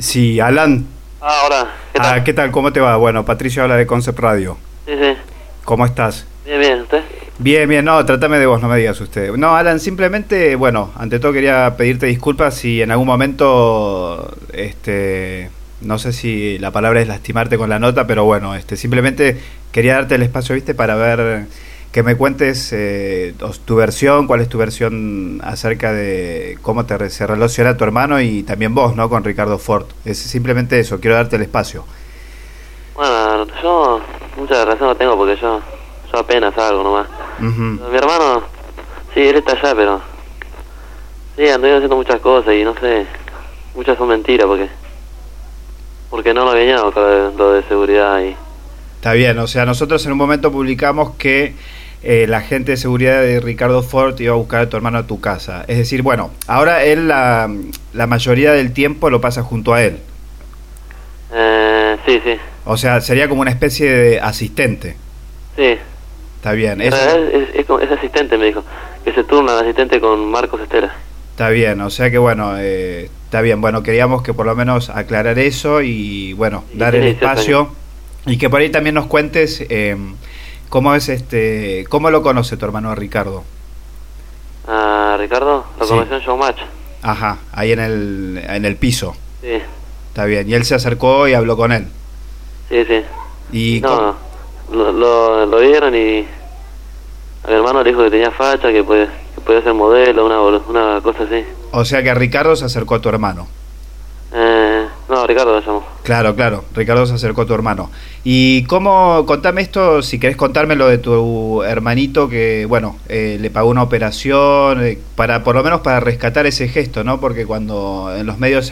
Sí, Alan. Hola, ¿qué tal? ¿Qué tal? ¿Cómo te va? Bueno, Patricio habla de Concept Radio. Sí, sí. ¿Cómo estás? Bien, bien, ¿usted? Bien, bien, no, trátame de vos, no me digas usted. No, Alan, simplemente, bueno, ante todo quería pedirte disculpas si en algún momento, no sé si la palabra es lastimarte con la nota, pero bueno, simplemente quería darte el espacio, viste, para ver que me cuentes tu versión, cuál es tu versión acerca de cómo se relaciona tu hermano y también vos, ¿no? Con Ricardo Ford. Es simplemente eso, quiero darte el espacio. Bueno, yo mucha razón no tengo porque yo apenas salgo nomás. Uh-huh. Mi hermano, sí, él está allá, pero sí, anduve haciendo muchas cosas y no sé, muchas son mentiras porque no lo había llenado lo de seguridad y... Está bien, o sea, nosotros en un momento publicamos que la gente de seguridad de Ricardo Ford iba a buscar a tu hermano a tu casa. Es decir, bueno, ahora él la mayoría del tiempo lo pasa junto a él. Sí, sí. O sea, sería como una especie de asistente. Sí. Está bien. Es asistente, me dijo. Que se turna de asistente con Marcos Estera. Está bien, o sea que bueno, está bien. Bueno, queríamos que por lo menos aclarar eso y bueno, dar el espacio. Y que por ahí también nos cuentes cómo es cómo lo conoce tu hermano Ricardo. Ricardo lo conoció en Showmatch. Ajá, ahí en el piso. Sí. Está bien, y él se acercó y habló con él. Sí, sí. Y no, lo vieron y a mi hermano le dijo que tenía facha, que podía ser modelo, una cosa así. O sea que Ricardo se acercó a tu hermano. No, Ricardo lo llamó. Claro, Ricardo se acercó a tu hermano. Y contame esto, si querés contarme lo de tu hermanito que, bueno, le pagó una operación, por lo menos para rescatar ese gesto, ¿no? Porque cuando en los medios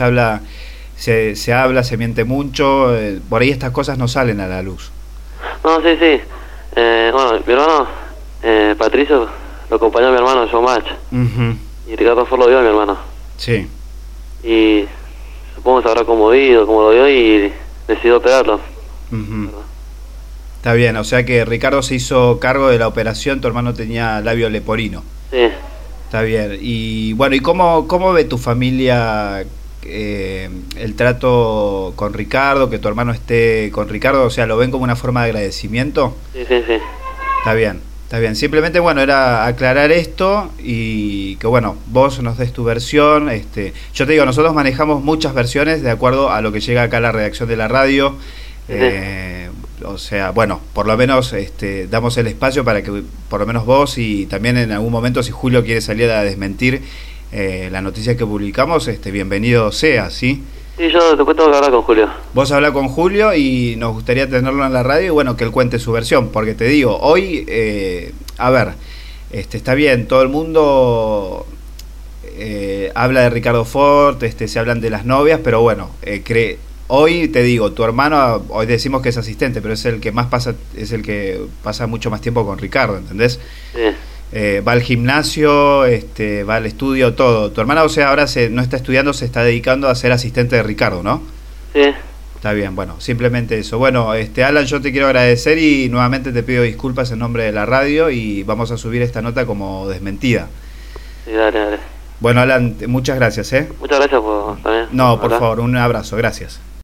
se miente mucho, por ahí estas cosas no salen a la luz. No, sí, sí. Bueno, mi hermano, Patricio, lo acompañó a mi hermano en Showmatch. Uh-huh. Y Ricardo Ford lo vio a mi hermano. Sí. Y supongo que se habrá conmovido, como lo vio, y decidió operarlo. Uh-huh. Está bien, o sea que Ricardo se hizo cargo de la operación, tu hermano tenía labio leporino. Sí. Está bien. Y bueno, ¿y cómo ve tu familia el trato con Ricardo, que tu hermano esté con Ricardo? O sea, ¿lo ven como una forma de agradecimiento? Sí, sí, sí. Está bien. Simplemente, bueno, era aclarar esto y que, bueno, vos nos des tu versión. Yo te digo, nosotros manejamos muchas versiones de acuerdo a lo que llega acá a la redacción de la radio. O sea, bueno, por lo menos damos el espacio para que por lo menos vos y también en algún momento si Julio quiere salir a desmentir la noticia que publicamos, bienvenido sea, ¿sí? Sí, yo después tengo que hablar con Julio. Vos habla con Julio y nos gustaría tenerlo en la radio y bueno, que él cuente su versión, porque te digo, hoy, a ver, está bien, todo el mundo habla de Ricardo Ford, se hablan de las novias, pero bueno, hoy te digo, tu hermano, hoy decimos que es asistente, pero es el que pasa mucho más tiempo con Ricardo, ¿entendés? Sí. Va al gimnasio, va al estudio, todo. Tu hermana, o sea, ahora no está estudiando, se está dedicando a ser asistente de Ricardo, ¿no? Sí. Está bien, bueno, simplemente eso. Bueno, Alan, yo te quiero agradecer y nuevamente te pido disculpas en nombre de la radio y vamos a subir esta nota como desmentida. Sí, dale. Bueno, Alan, muchas gracias, Muchas gracias también. No, por favor, un abrazo, gracias.